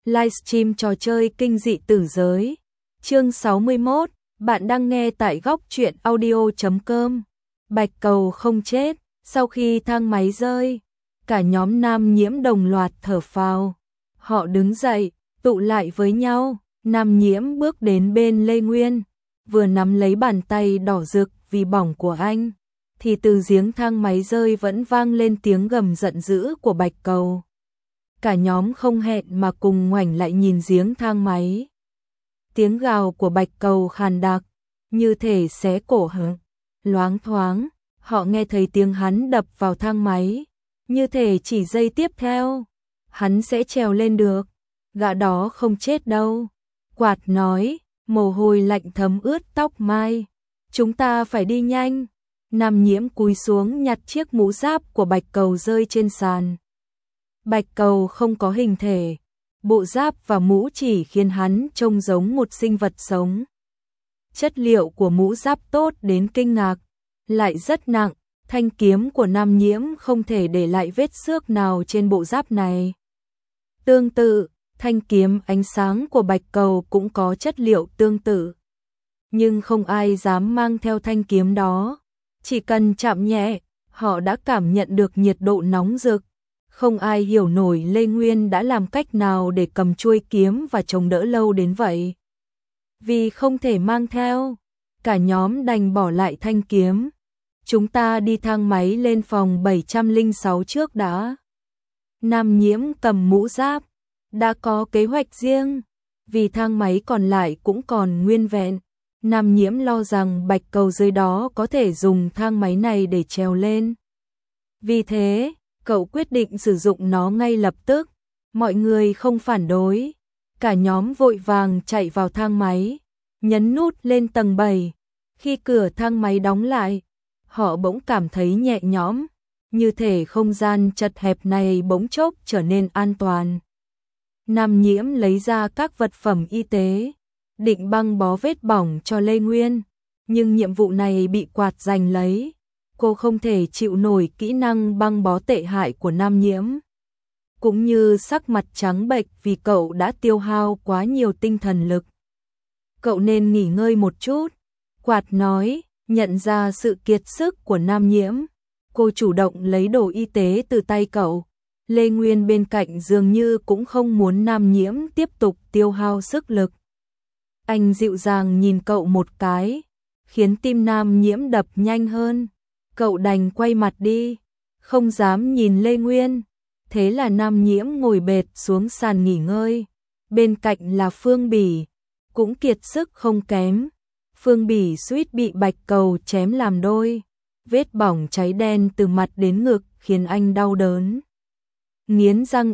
livestream trò chơi kinh dị tử giới. Chương 61, bạn đang nghe tại góc truyện audio.com. Bạch cầu không chết, sau khi thang máy rơi, cả nhóm Nam Nhiễm đồng loạt thở phào. Họ đứng dậy, tụ lại với nhau, Nam Nhiễm bước đến bên Lê Nguyên, vừa nắm lấy bàn tay đỏ rực vì bỏng của anh, thì từ giếng thang máy rơi vẫn vang lên tiếng gầm giận dữ của Bạch cầu. Cả nhóm không hẹn mà cùng ngoảnh lại nhìn giếng thang máy. Tiếng gào của Bạch cầu khàn đặc, như thể xé cổ họng. Loáng thoáng, họ nghe thấy tiếng hắn đập vào thang máy, như thể chỉ giây tiếp theo, hắn sẽ trèo lên được. Gã đó không chết đâu. Quạt nói, mồ hôi lạnh thấm ướt tóc mai. Chúng ta phải đi nhanh. Nam Nhiễm cúi xuống nhặt chiếc mũ giáp của Bạch cầu rơi trên sàn. Bạch cầu không có hình thể, bộ giáp và mũ chỉ khiến hắn trông giống một sinh vật sống. Chất liệu của mũ giáp tốt đến kinh ngạc, lại rất nặng, thanh kiếm của Nam Nhiễm không thể để lại vết xước nào trên bộ giáp này. Tương tự, thanh kiếm ánh sáng của Bạch cầu cũng có chất liệu tương tự. Nhưng không ai dám mang theo thanh kiếm đó, chỉ cần chạm nhẹ, họ đã cảm nhận được nhiệt độ nóng rực. Không ai hiểu nổi Lê Nguyên đã làm cách nào để cầm chuôi kiếm và chống đỡ lâu đến vậy. Vì không thể mang theo, cả nhóm đành bỏ lại thanh kiếm. Chúng ta đi thang máy lên phòng 706 trước đã. Nam Nhiễm cầm mũ giáp, đã có kế hoạch riêng, vì thang máy còn lại cũng còn nguyên vẹn. Nam Nhiễm lo rằng Bạch cầu dưới đó có thể dùng thang máy này để trèo lên. Vì thế, cậu quyết định sử dụng nó ngay lập tức. Mọi người không phản đối. Cả nhóm vội vàng chạy vào thang máy, nhấn nút lên tầng 7. Khi cửa thang máy đóng lại, họ bỗng cảm thấy nhẹ nhõm, như thể không gian chật hẹp này bỗng chốc trở nên an toàn. Nam Nhiễm lấy ra các vật phẩm y tế, định băng bó vết bỏng cho Lê Nguyên, nhưng nhiệm vụ này bị quạt giành lấy. Cô không thể chịu nổi kỹ năng băng bó tệ hại của Nam Nhiễm, cũng như sắc mặt trắng bệch vì cậu đã tiêu hao quá nhiều tinh thần lực. Cậu nên nghỉ ngơi một chút, Quạt nói, nhận ra sự kiệt sức của Nam Nhiễm. Cô chủ động lấy đồ y tế từ tay cậu. Lê Nguyên bên cạnh dường như cũng không muốn Nam Nhiễm tiếp tục tiêu hao sức lực. Anh dịu dàng nhìn cậu một cái, khiến tim Nam Nhiễm đập nhanh hơn. Cậu đành quay mặt đi, không dám nhìn Lê Nguyên. Thế là Nam Nhiễm ngồi bệt xuống sàn nghỉ ngơi. Bên cạnh là Phương Bỉ, cũng kiệt sức không kém. Phương Bỉ suýt bị Bạch cầu chém làm đôi. Vết bỏng cháy đen từ mặt đến ngực khiến anh đau đớn. Nghiến răng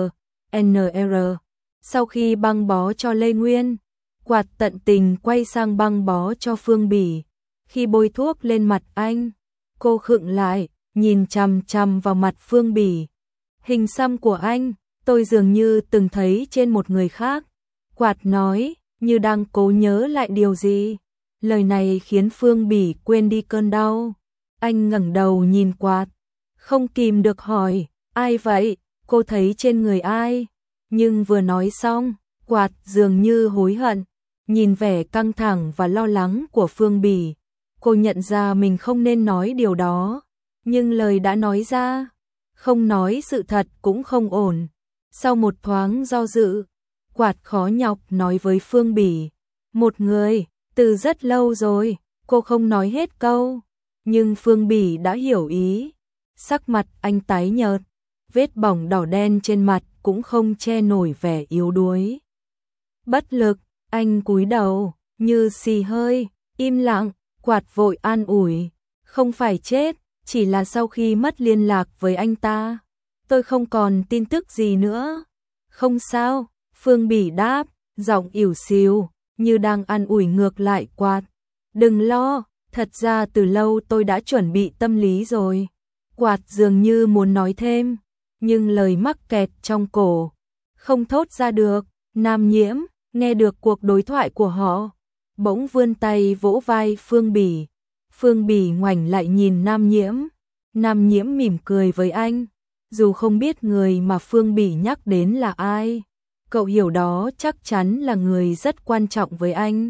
NR. Sau khi băng bó cho Lê Nguyên, Quạt tận tình quay sang băng bó cho Phương Bỉ. Khi bôi thuốc lên mặt anh, cô khựng lại, nhìn chằm chằm vào mặt Phương Bỉ. Hình xăm của anh, tôi dường như từng thấy trên một người khác. Quạt nói, như đang cố nhớ lại điều gì. Lời này khiến Phương Bỉ quên đi cơn đau. Anh ngẩng đầu nhìn Quạt, không kìm được hỏi, ai vậy, cô thấy trên người ai? Nhưng vừa nói xong, Quạt dường như hối hận, nhìn vẻ căng thẳng và lo lắng của Phương Bỉ. Cô nhận ra mình không nên nói điều đó, nhưng lời đã nói ra, không nói sự thật cũng không ổn. Sau một thoáng do dự, Quạt khó nhọc nói với Phương Bỉ, một người, từ rất lâu rồi. Cô không nói hết câu, nhưng Phương Bỉ đã hiểu ý. Sắc mặt anh tái nhợt, vết bỏng đỏ đen trên mặt cũng không che nổi vẻ yếu đuối. Bất lực, anh cúi đầu, như xì hơi, im lặng. Quạt vội an ủi, không phải chết, chỉ là sau khi mất liên lạc với anh ta, tôi không còn tin tức gì nữa. Không sao, Phương Bỉ đáp, giọng ỉu xìu, như đang an ủi ngược lại Quạt. Đừng lo, thật ra từ lâu tôi đã chuẩn bị tâm lý rồi. Quạt dường như muốn nói thêm, nhưng lời mắc kẹt trong cổ, không thốt ra được. Nam Nhiễm nghe được cuộc đối thoại của họ, bỗng vươn tay vỗ vai Phương Bỉ. Phương Bỉ ngoảnh lại nhìn Nam Nhiễm. Nam Nhiễm mỉm cười với anh, dù không biết người mà Phương Bỉ nhắc đến là ai. Cậu hiểu đó chắc chắn là người rất quan trọng với anh.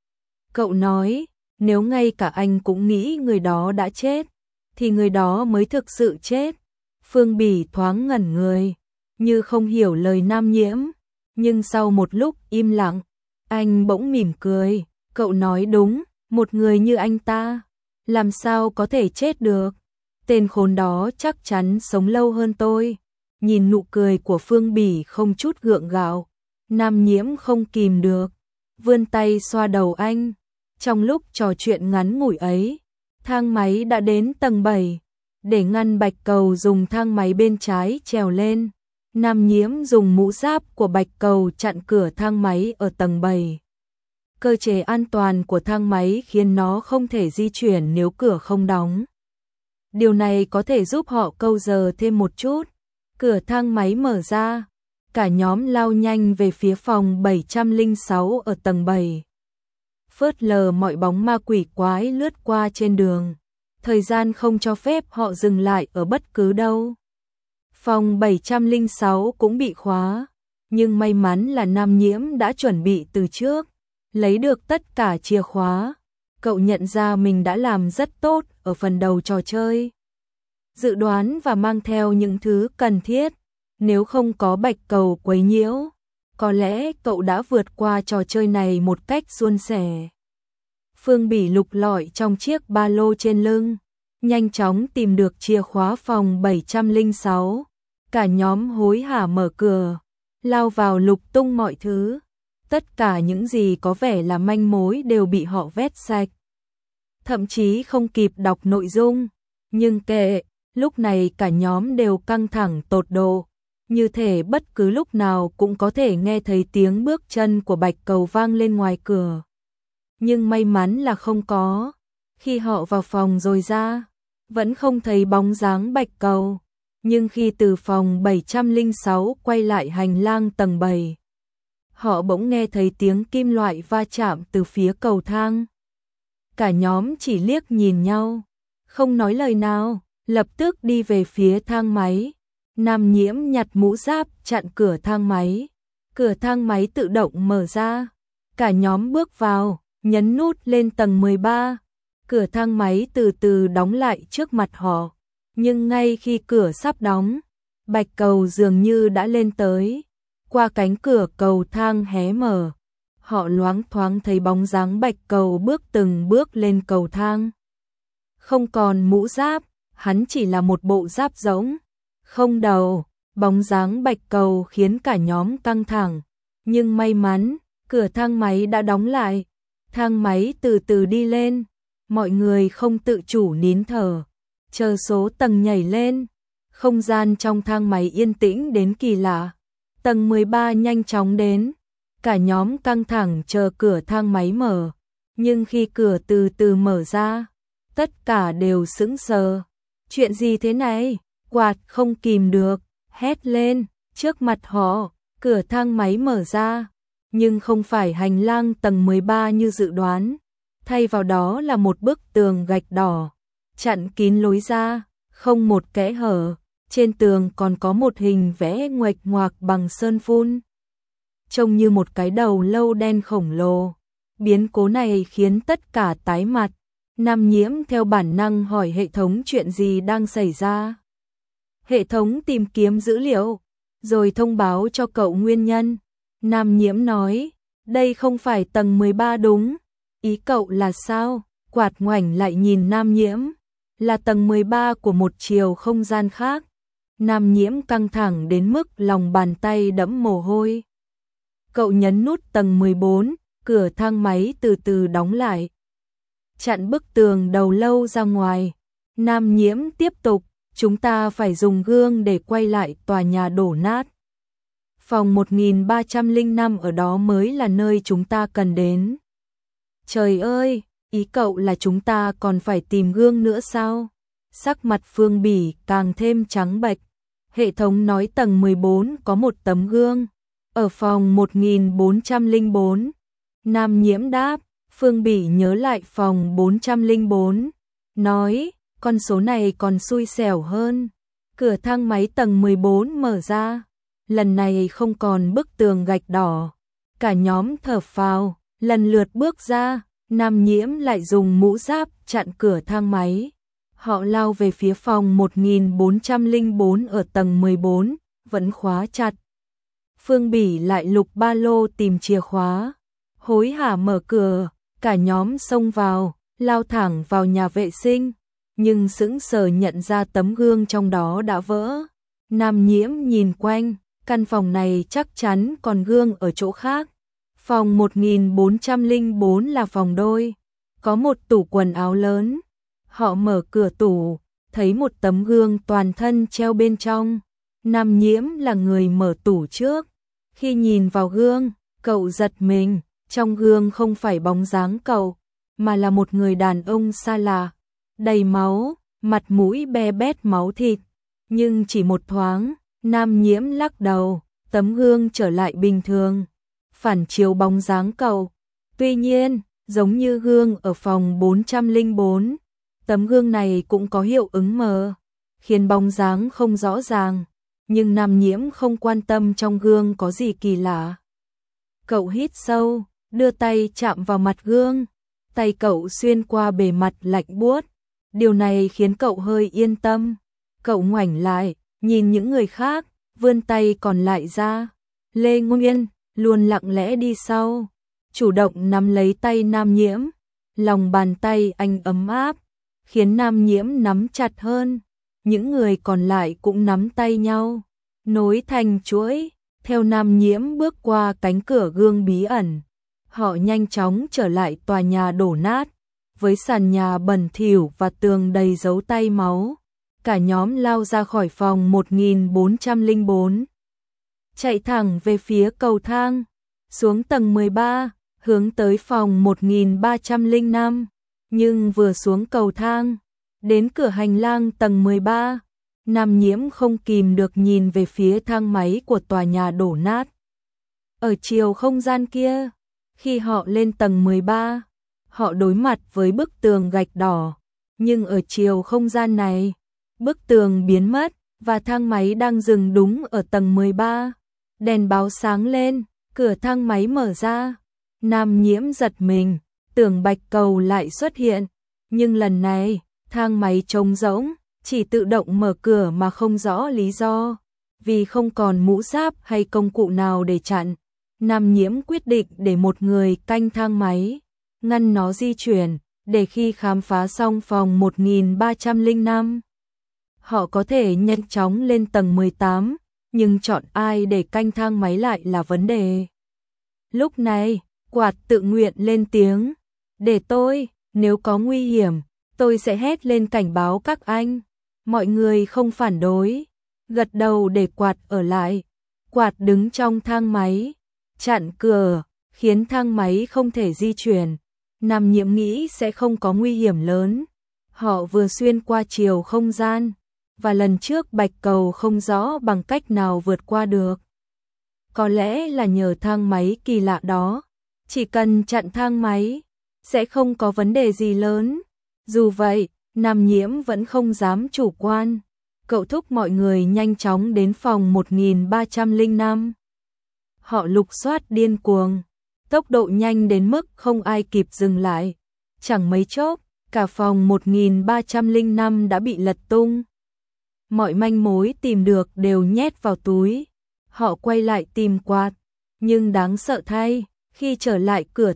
Cậu nói, nếu ngay cả anh cũng nghĩ người đó đã chết, thì người đó mới thực sự chết. Phương Bỉ thoáng ngẩn người, như không hiểu lời Nam Nhiễm, nhưng sau một lúc im lặng, anh bỗng mỉm cười. Cậu nói đúng, một người như anh ta, làm sao có thể chết được? Tên khốn đó chắc chắn sống lâu hơn tôi. Nhìn nụ cười của Phương Bỉ không chút gượng gạo, Nam Nhiễm không kìm được, vươn tay xoa đầu anh. Trong lúc trò chuyện ngắn ngủi ấy, thang máy đã đến tầng 7. Để ngăn Bạch Cầu dùng thang máy bên trái trèo lên, Nam Nhiễm dùng mũ giáp của Bạch Cầu chặn cửa thang máy ở tầng 7. Cơ chế an toàn của thang máy khiến nó không thể di chuyển nếu cửa không đóng. Điều này có thể giúp họ câu giờ thêm một chút. Cửa thang máy mở ra, cả nhóm lao nhanh về phía phòng 706 ở tầng 7. Phớt lờ mọi bóng ma quỷ quái lướt qua trên đường. Thời gian không cho phép họ dừng lại ở bất cứ đâu. Phòng 706 cũng bị khóa, nhưng may mắn là Nam Nhiễm đã chuẩn bị từ trước, lấy được tất cả chìa khóa. Cậu nhận ra mình đã làm rất tốt ở phần đầu trò chơi. Dự đoán và mang theo những thứ cần thiết, nếu không có Bạch Cầu quấy nhiễu, có lẽ cậu đã vượt qua trò chơi này một cách suôn sẻ. Phương Bỉ lục lọi trong chiếc ba lô trên lưng, nhanh chóng tìm được chìa khóa phòng 706. Cả nhóm hối hả mở cửa, lao vào lục tung mọi thứ. Tất cả những gì có vẻ là manh mối đều bị họ vét sạch. Thậm chí không kịp đọc nội dung, nhưng kệ, lúc này cả nhóm đều căng thẳng tột độ, như thể bất cứ lúc nào cũng có thể nghe thấy tiếng bước chân của Bạch Cầu vang lên ngoài cửa. Nhưng may mắn là không có. Khi họ vào phòng rồi ra, vẫn không thấy bóng dáng Bạch Cầu. Nhưng khi từ phòng 706 quay lại hành lang tầng 7, họ bỗng nghe thấy tiếng kim loại va chạm từ phía cầu thang. Cả nhóm chỉ liếc nhìn nhau, không nói lời nào, lập tức đi về phía thang máy. Nam Nhiễm nhặt mũ giáp chặn cửa thang máy. Cửa thang máy tự động mở ra. Cả nhóm bước vào, nhấn nút lên tầng 13. Cửa thang máy từ từ đóng lại trước mặt họ. Nhưng ngay khi cửa sắp đóng, Bạch Cầu dường như đã lên tới. Qua cánh cửa cầu thang hé mở, họ loáng thoáng thấy bóng dáng Bạch Cầu bước từng bước lên cầu thang. Không còn mũ giáp, hắn chỉ là một bộ giáp rỗng, không đầu. Bóng dáng Bạch Cầu khiến cả nhóm căng thẳng, nhưng may mắn, cửa thang máy đã đóng lại. Thang máy từ từ đi lên, mọi người không tự chủ nín thở, chờ số tầng nhảy lên. Không gian trong thang máy yên tĩnh đến kỳ lạ. Tầng 13 nhanh chóng đến, cả nhóm căng thẳng chờ cửa thang máy mở. Nhưng khi cửa từ từ mở ra, tất cả đều sững sờ. Chuyện gì thế này? Quạt không kìm được, hét lên. Trước mặt họ, cửa thang máy mở ra, nhưng không phải hành lang tầng 13 như dự đoán. Thay vào đó là một bức tường gạch đỏ, chặn kín lối ra, không một kẽ hở. Trên tường còn có một hình vẽ nguệch ngoạc bằng sơn phun, trông như một cái đầu lâu đen khổng lồ. Biến cố này khiến tất cả tái mặt. Nam Nhiễm theo bản năng hỏi hệ thống chuyện gì đang xảy ra. Hệ thống tìm kiếm dữ liệu, rồi thông báo cho cậu nguyên nhân. Nam Nhiễm nói, đây không phải tầng 13 đúng. Ý cậu là sao? Quạt ngoảnh lại nhìn Nam Nhiễm. Là tầng 13 của một chiều không gian khác. Nam Nhiễm căng thẳng đến mức lòng bàn tay đẫm mồ hôi. Cậu nhấn nút tầng 14, cửa thang máy từ từ đóng lại, chặn bức tường đầu lâu ra ngoài. Nam Nhiễm tiếp tục, chúng ta phải dùng gương để quay lại tòa nhà đổ nát. Phòng 1305 ở đó mới là nơi chúng ta cần đến. Trời ơi, ý cậu là chúng ta còn phải tìm gương nữa sao? Sắc mặt Phương Bỉ càng thêm trắng bệch. Hệ thống nói tầng 14 có một tấm gương, ở phòng 1404. Nam Nhiễm đáp. Phương Bỉ nhớ lại phòng 404, nói, con số này còn xui xẻo hơn. Cửa thang máy tầng 14 mở ra, lần này không còn bức tường gạch đỏ. Cả nhóm thở phào, lần lượt bước ra, Nam Nhiễm lại dùng mũ giáp chặn cửa thang máy. Họ lao về phía phòng 1404 ở tầng 14, vẫn khóa chặt. Phương Bỉ lại lục ba lô tìm chìa khóa, hối hả mở cửa, cả nhóm xông vào, lao thẳng vào nhà vệ sinh, nhưng sững sờ nhận ra tấm gương trong đó đã vỡ. Nam Nhiễm nhìn quanh, căn phòng này chắc chắn còn gương ở chỗ khác. Phòng 1404 là phòng đôi, có một tủ quần áo lớn. Họ mở cửa tủ, thấy một tấm gương toàn thân treo bên trong. Nam Nhiễm là người mở tủ trước. Khi nhìn vào gương, cậu giật mình, trong gương không phải bóng dáng cậu, mà là một người đàn ông xa lạ, đầy máu, mặt mũi be bét máu thịt. Nhưng chỉ một thoáng, Nam Nhiễm lắc đầu, tấm gương trở lại bình thường, phản chiếu bóng dáng cậu. Tuy nhiên, giống như gương ở phòng 404, tấm gương này cũng có hiệu ứng mờ, khiến bóng dáng không rõ ràng. Nhưng Nam Nhiễm không quan tâm trong gương có gì kỳ lạ. Cậu hít sâu, đưa tay chạm vào mặt gương. Tay cậu xuyên qua bề mặt lạnh buốt. Điều này khiến cậu hơi yên tâm. Cậu ngoảnh lại, nhìn những người khác, vươn tay còn lại ra. Lê Nguyên luôn lặng lẽ đi sau, chủ động nắm lấy tay Nam Nhiễm. Lòng bàn tay anh ấm áp, khiến Nam Nhiễm nắm chặt hơn. Những người còn lại cũng nắm tay nhau, nối thành chuỗi, theo Nam Nhiễm bước qua cánh cửa gương bí ẩn. Họ nhanh chóng trở lại tòa nhà đổ nát, với sàn nhà bẩn thỉu và tường đầy dấu tay máu. Cả nhóm lao ra khỏi phòng 1404, chạy thẳng về phía cầu thang, xuống tầng 13, hướng tới phòng 1305. Nhưng vừa xuống cầu thang, đến cửa hành lang tầng 13, Nam Nhiễm không kìm được nhìn về phía thang máy của tòa nhà đổ nát. Ở chiều không gian kia, khi họ lên tầng 13, họ đối mặt với bức tường gạch đỏ. Nhưng ở chiều không gian này, bức tường biến mất và thang máy đang dừng đúng ở tầng 13. Đèn báo sáng lên, cửa thang máy mở ra. Nam Nhiễm giật mình, tưởng Bạch Cầu lại xuất hiện. Nhưng lần này, thang máy trống rỗng, chỉ tự động mở cửa mà không rõ lý do. Vì không còn mũ giáp hay công cụ nào để chặn, Nam Nhiễm quyết định để một người canh thang máy, ngăn nó di chuyển, để khi khám phá xong phòng 1305, họ có thể nhanh chóng lên tầng 18, nhưng chọn ai để canh thang máy lại là vấn đề. Lúc này, quạt tự nguyện lên tiếng, để tôi, nếu có nguy hiểm, tôi sẽ hét lên cảnh báo các anh. Mọi người không phản đối, gật đầu để quạt ở lại. Quạt đứng trong thang máy, chặn cửa, khiến thang máy không thể di chuyển. Nam Nhiễm nghĩ sẽ không có nguy hiểm lớn. Họ vừa xuyên qua chiều không gian, và lần trước Bạch Cầu không rõ bằng cách nào vượt qua được. Có lẽ là nhờ thang máy kỳ lạ đó, chỉ cần chặn thang máy, sẽ không có vấn đề gì lớn. Dù vậy, Nam Nhiễm vẫn không dám chủ quan. Cậu thúc mọi người nhanh chóng đến phòng 1305. Họ lục soát điên cuồng, tốc độ nhanh đến mức không ai kịp dừng lại. Chẳng mấy chốc, cả phòng 1305 đã bị lật tung. Mọi manh mối tìm được đều nhét vào túi. Họ quay lại tìm quạt, nhưng đáng sợ thay, khi trở lại cửa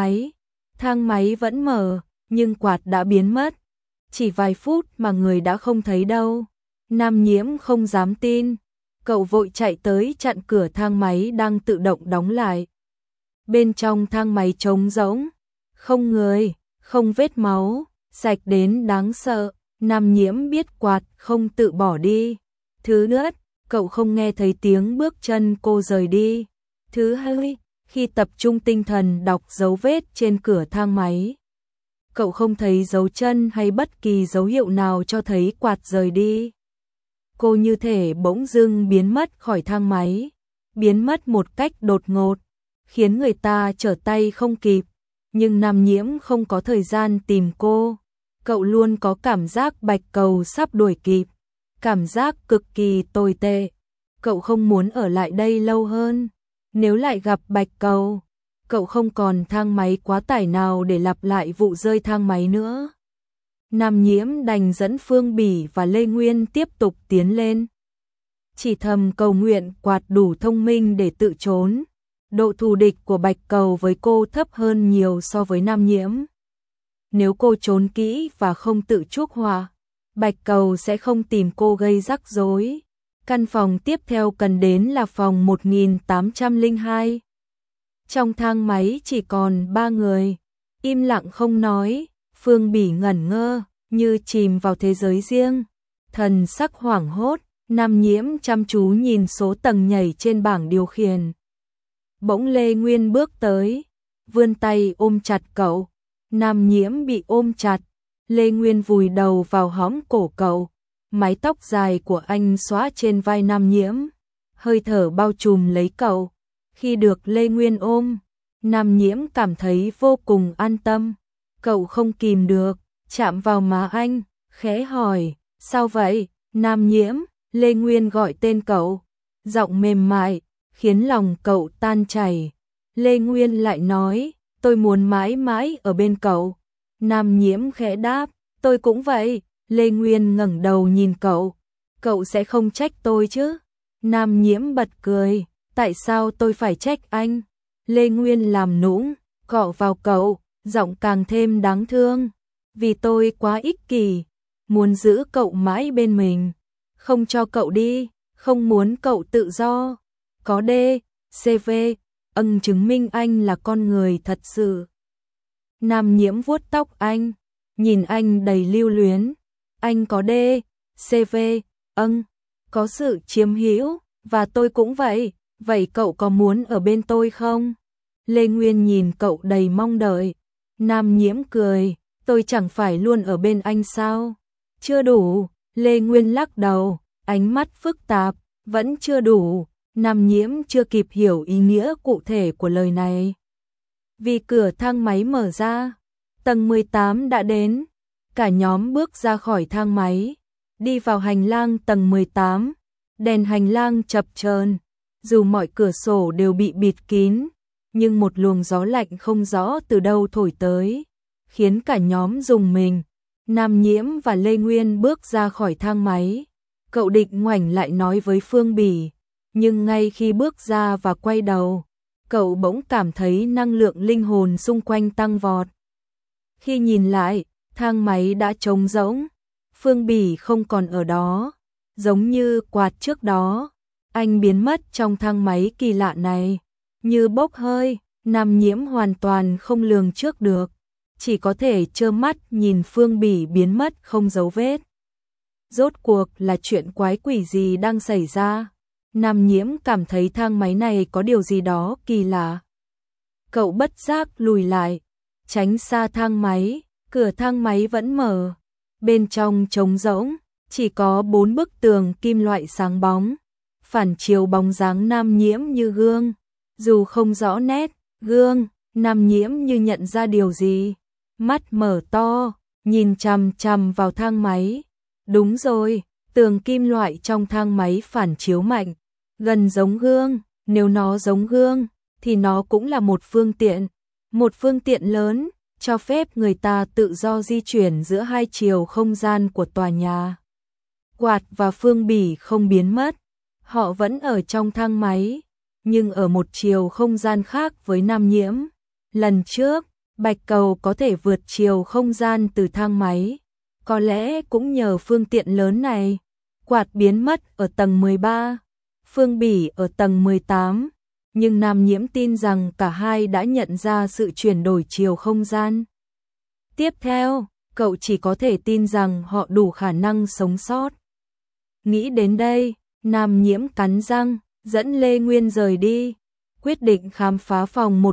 thang máy vẫn mở, nhưng quạt đã biến mất. Chỉ vài phút mà người đã không thấy đâu. Nam Nhiễm không dám tin. Cậu vội chạy tới chặn cửa thang máy đang tự động đóng lại. Bên trong thang máy trống rỗng, không người, không vết máu, sạch đến đáng sợ. Nam Nhiễm biết quạt không tự bỏ đi. Thứ nhất, cậu không nghe thấy tiếng bước chân cô rời đi. Thứ hai, khi tập trung tinh thần đọc dấu vết trên cửa thang máy, cậu không thấy dấu chân hay bất kỳ dấu hiệu nào cho thấy quạt rời đi. Cô như thể bỗng dưng biến mất khỏi thang máy, biến mất một cách đột ngột, khiến người ta trở tay không kịp. Nhưng Nam Nhiễm không có thời gian tìm cô. Cậu luôn có cảm giác Bạch Cầu sắp đuổi kịp, cảm giác cực kỳ tồi tệ. cậu không muốn ở lại đây lâu hơn. Nếu lại gặp Bạch Cầu, cậu không còn thang máy quá tải nào để lặp lại vụ rơi thang máy nữa. Nam Nhiễm đành dẫn Phương Bỉ và Lê Nguyên tiếp tục tiến lên. Chỉ thầm cầu nguyện Quạt đủ thông minh để tự trốn. Độ thù địch của Bạch Cầu với cô thấp hơn nhiều so với Nam Nhiễm. Nếu cô trốn kỹ và không tự chuốc họa, Bạch Cầu sẽ không tìm cô gây rắc rối. Căn phòng tiếp theo cần đến là phòng 1802. Trong thang máy chỉ còn 3 người, im lặng không nói, Phương Bỉ ngẩn ngơ, như chìm vào thế giới riêng. Thần sắc hoảng hốt, Nam Nhiễm chăm chú nhìn số tầng nhảy trên bảng điều khiển. Bỗng Lê Nguyên bước tới, vươn tay ôm chặt cậu. Nam Nhiễm bị ôm chặt, Lê Nguyên vùi đầu vào hõm cổ cậu. Mái tóc dài của anh xõa trên vai Nam Nhiễm, hơi thở bao trùm lấy cậu. Khi được Lê Nguyên ôm, Nam Nhiễm cảm thấy vô cùng an tâm. Cậu không kìm được, chạm vào má anh, khẽ hỏi, sao vậy? Nam Nhiễm, Lê Nguyên gọi tên cậu, giọng mềm mại, khiến lòng cậu tan chảy. Lê Nguyên lại nói, tôi muốn mãi mãi ở bên cậu. Nam Nhiễm khẽ đáp, tôi cũng vậy. Lê Nguyên ngẩng đầu nhìn cậu sẽ không trách tôi chứ? Nam Nhiễm bật cười, tại sao tôi phải trách anh? Lê Nguyên làm nũng, cọ vào cậu, giọng càng thêm đáng thương. Vì tôi quá ích kỷ, muốn giữ cậu mãi bên mình, không cho cậu đi, không muốn cậu tự do. Có CV, chứng minh anh là con người thật sự. Nam Nhiễm vuốt tóc anh, nhìn anh đầy lưu luyến. Anh có CV, có sự chiếm hữu, và tôi cũng vậy. Vậy cậu có muốn ở bên tôi không? Lê Nguyên nhìn cậu đầy mong đợi. Nam Nhiễm cười, tôi chẳng phải luôn ở bên anh sao? Chưa đủ. Lê Nguyên lắc đầu, ánh mắt phức tạp, vẫn chưa đủ. Nam Nhiễm chưa kịp hiểu ý nghĩa cụ thể của lời này. Vì cửa thang máy mở ra, tầng 18 đã đến. Cả nhóm bước ra khỏi thang máy, đi vào hành lang tầng 18. Đèn hành lang chập chờn, dù mọi cửa sổ đều bị bịt kín, nhưng một luồng gió lạnh không rõ từ đâu thổi tới, khiến cả nhóm rùng mình. Nam Nhiễm và Lê Nguyên bước ra khỏi thang máy. Cậu định ngoảnh lại nói với Phương Bỉ, nhưng ngay khi bước ra và quay đầu, cậu bỗng cảm thấy năng lượng linh hồn xung quanh tăng vọt. Khi nhìn lại, thang máy đã trống rỗng, Phương Bỉ không còn ở đó, giống như Quạt trước đó. Anh biến mất trong thang máy kỳ lạ này, như bốc hơi. Nam Nhiễm hoàn toàn không lường trước được, chỉ có thể trơ mắt nhìn Phương Bỉ biến mất không dấu vết. Rốt cuộc là chuyện quái quỷ gì đang xảy ra? Nam Nhiễm cảm thấy thang máy này có điều gì đó kỳ lạ. Cậu bất giác lùi lại, tránh xa thang máy. Cửa thang máy vẫn mở, bên trong trống rỗng, chỉ có 4 bức tường kim loại sáng bóng, phản chiếu bóng dáng Nam Nhiễm như gương. Dù không rõ nét gương, Nam Nhiễm như nhận ra điều gì, mắt mở to, nhìn chằm chằm vào thang máy. Đúng rồi, tường kim loại trong thang máy phản chiếu mạnh, gần giống gương. Nếu nó giống gương, thì nó cũng là một phương tiện lớn, cho phép người ta tự do di chuyển giữa hai chiều không gian của tòa nhà. Quạt và Phương Bỉ không biến mất, họ vẫn ở trong thang máy, nhưng ở một chiều không gian khác với Nam Nhiễm. Lần trước, Bạch Cầu có thể vượt chiều không gian từ thang máy, có lẽ cũng nhờ phương tiện lớn này. Quạt biến mất ở tầng 13, Phương Bỉ ở tầng 18. Nhưng Nam Nhiễm tin rằng cả hai đã nhận ra sự chuyển đổi chiều không gian. Tiếp theo, cậu chỉ có thể tin rằng họ đủ khả năng sống sót. Nghĩ đến đây, Nam Nhiễm cắn răng, dẫn Lê Nguyên rời đi, quyết định khám phá phòng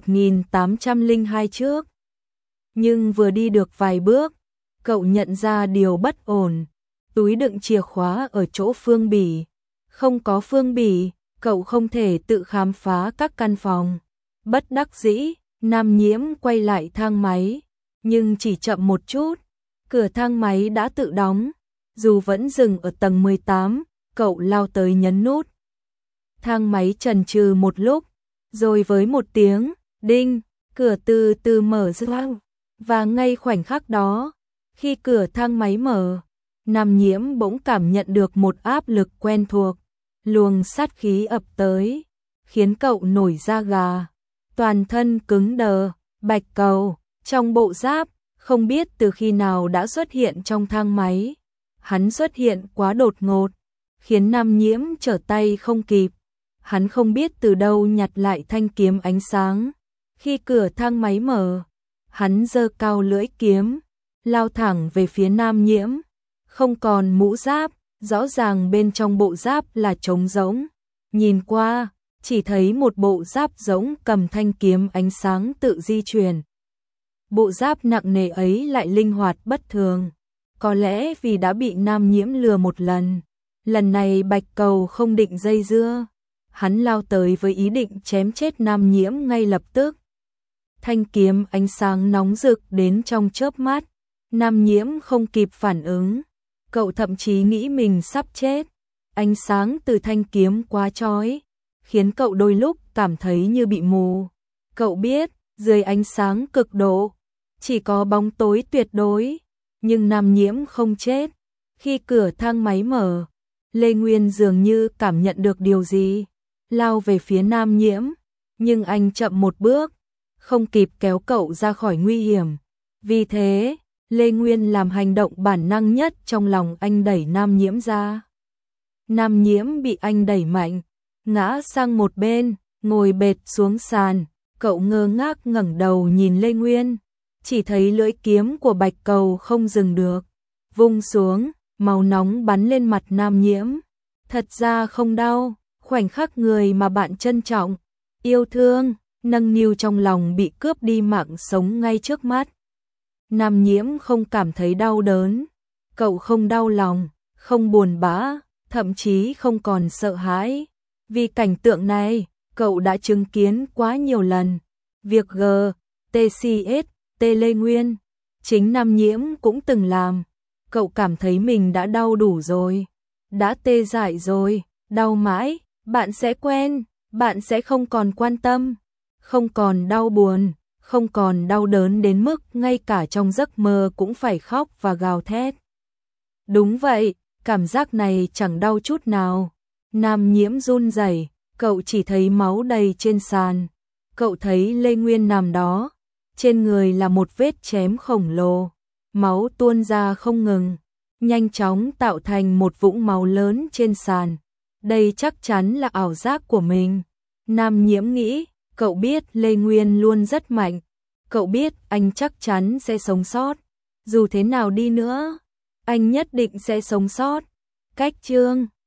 1802 trước. Nhưng vừa đi được vài bước, cậu nhận ra điều bất ổn. Túi đựng chìa khóa ở chỗ Phương Bỉ. Không có Phương Bỉ, cậu không thể tự khám phá các căn phòng. Bất đắc dĩ, Nam Nhiễm quay lại thang máy, nhưng chỉ chậm một chút, cửa thang máy đã tự đóng. Dù vẫn dừng ở tầng 18, cậu lao tới nhấn nút. Thang máy chần chừ một lúc, rồi với một tiếng đinh, cửa từ từ mở ra. Và ngay khoảnh khắc đó, khi cửa thang máy mở, Nam Nhiễm bỗng cảm nhận được một áp lực quen thuộc, luồng sát khí ập tới, khiến cậu nổi da gà, toàn thân cứng đờ. Bạch Cầu, trong bộ giáp, không biết từ khi nào đã xuất hiện trong thang máy. Hắn xuất hiện quá đột ngột, khiến Nam Nhiễm trở tay không kịp. Hắn không biết từ đâu nhặt lại thanh kiếm ánh sáng. Khi cửa thang máy mở, hắn giơ cao lưỡi kiếm, lao thẳng về phía Nam Nhiễm. Không còn mũ giáp, rõ ràng bên trong bộ giáp là trống rỗng. Nhìn qua, chỉ thấy một bộ giáp rỗng cầm thanh kiếm ánh sáng tự di chuyển. Bộ giáp nặng nề ấy lại linh hoạt bất thường. Có lẽ vì đã bị Nam Nhiễm lừa một lần. Lần này Bạch Cầu không định dây dưa. Hắn lao tới với ý định chém chết Nam Nhiễm ngay lập tức. Thanh kiếm ánh sáng nóng rực đến trong chớp mắt. Nam Nhiễm không kịp phản ứng. Cậu thậm chí nghĩ mình sắp chết. Ánh sáng từ thanh kiếm quá chói, khiến cậu đôi lúc cảm thấy như bị mù. Cậu biết, dưới ánh sáng cực độ, chỉ có bóng tối tuyệt đối. Nhưng Nam Nhiễm không chết. Khi cửa thang máy mở, Lê Nguyên dường như cảm nhận được điều gì, lao về phía Nam Nhiễm, nhưng anh chậm một bước, không kịp kéo cậu ra khỏi nguy hiểm. Vì thế, Lê Nguyên làm hành động bản năng nhất trong lòng anh, đẩy Nam Nhiễm ra. Nam Nhiễm bị anh đẩy mạnh, ngã sang một bên, ngồi bệt xuống sàn. Cậu ngơ ngác ngẩng đầu nhìn Lê Nguyên, chỉ thấy lưỡi kiếm của Bạch Cầu không dừng được, vung xuống, màu nóng bắn lên mặt Nam Nhiễm. Thật ra không đau, khoảnh khắc người mà bạn trân trọng, yêu thương, nâng niu trong lòng bị cướp đi mạng sống ngay trước mắt. Nam Nhiễm không cảm thấy đau đớn, cậu không đau lòng, không buồn bã, thậm chí không còn sợ hãi. Vì cảnh tượng này, cậu đã chứng kiến quá nhiều lần. Việc GTCS, Lê Nguyên, chính Nam Nhiễm cũng từng làm. Cậu cảm thấy mình đã đau đủ rồi, đã tê dại rồi, đau mãi, bạn sẽ quen, bạn sẽ không còn quan tâm, không còn đau buồn, không còn đau đớn đến mức ngay cả trong giấc mơ cũng phải khóc và gào thét. Đúng vậy, cảm giác này chẳng đau chút nào. Nam Nhiễm run rẩy, cậu chỉ thấy máu đầy trên sàn. Cậu thấy Lê Nguyên nằm đó, trên người là một vết chém khổng lồ, máu tuôn ra không ngừng, nhanh chóng tạo thành một vũng máu lớn trên sàn. Đây chắc chắn là ảo giác của mình. Nam Nhiễm nghĩ, cậu biết Lê Nguyên luôn rất mạnh, cậu biết anh chắc chắn sẽ sống sót, dù thế nào đi nữa, anh nhất định sẽ sống sót. Cách chương